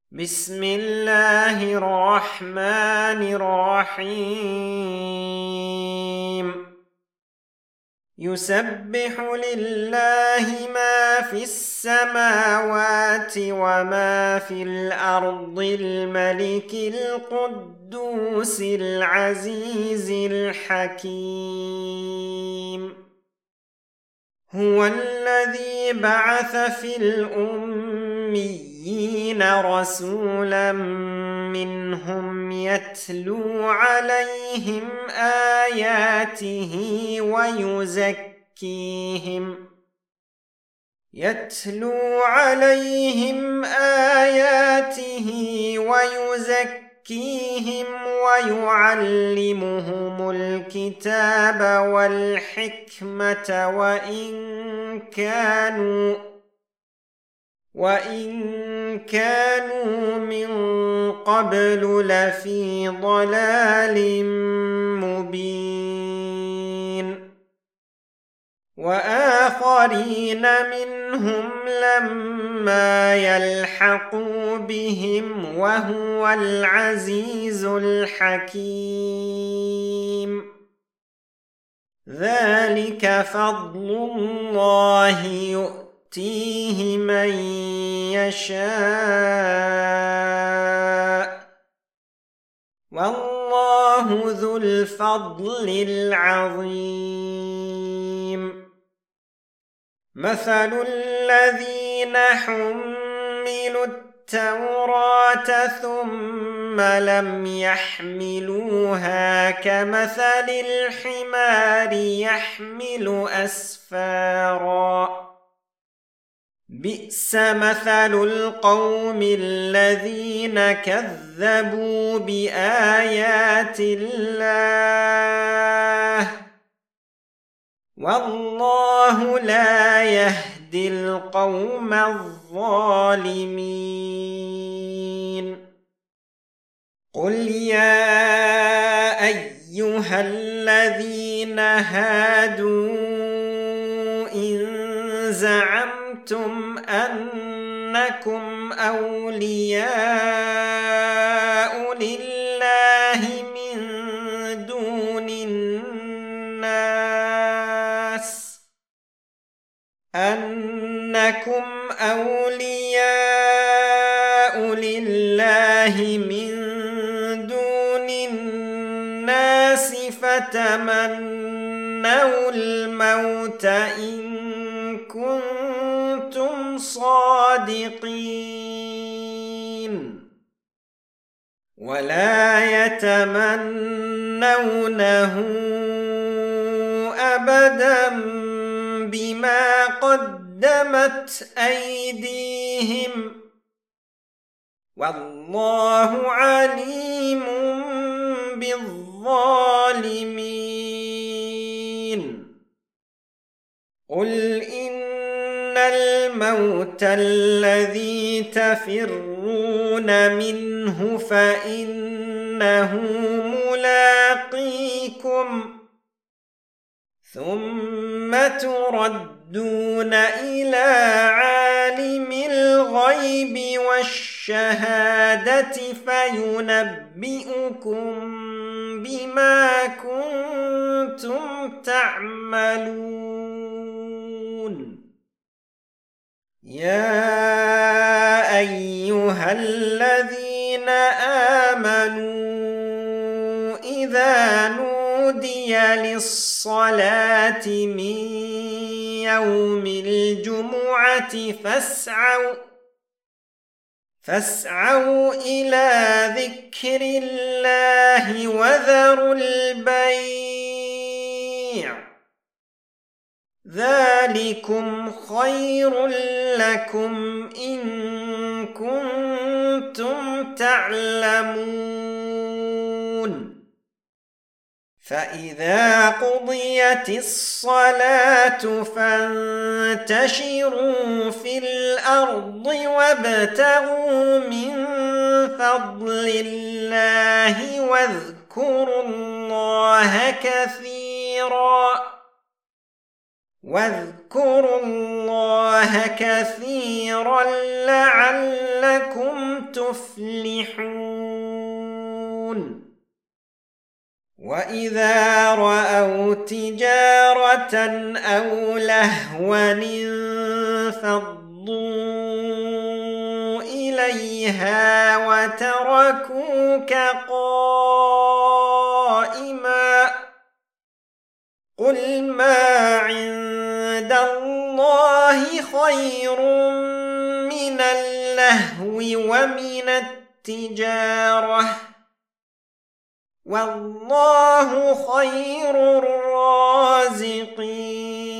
بسم الله الرحمن الرحيم يسبح لله ما في السماوات وما في الأرض الملك القدوس العزيز الحكيم هو الذي بعث في الأميين رسولا منهم يتلو عليهم آياته ويزكيهم ويعلمهم الكتاب والحكمة وإن كانوا من قبل لفي ضلال مبين وآخرين منهم لما يلحقوا بهم وهو العزيز الحكيم ذلك فضل الله يؤتيه من يشاء والله ذو الفضل العظيم مثل الذين حملوا التوراة ثم لم يحملوها كمثل الحمار يحمل أسفارا بئس مثل القوم الذين كذبوا بآيات الله والله لا يهدي القوم الظالمين قل يا أيها الذين هادوا إن زعمتم أنكم أولياء لله من دون الناس فتمنوا الموت إن كنتم صادقين ولا يتمنونه أبدا بما قدمت أيديهم والله عليم بالظالمين قل إن الموت الذي تفرون منه فإنه ملاقيكم ثم تردون إلى عالم الغيب والشهادة فينبئكم بما كنتم تعملون يا أيها الذين آمنوا إذا نودي للصلاة من يوم الجمعة فاسعوا إلى ذكر الله وذروا البيع ذلكم خير لكم إن كنتم تعلمون فإذا قضيت الصلاة فانتشروا في الأرض وابتغوا من فضل الله واذكروا الله كثيرا لعلكم لعلكم تفلحون وإذا رأوا تجارة أو لهوا انفضوا إليها وتركوك قائما قل ما عند الله خير من اللهو ومن التجارة والله خير الرازقين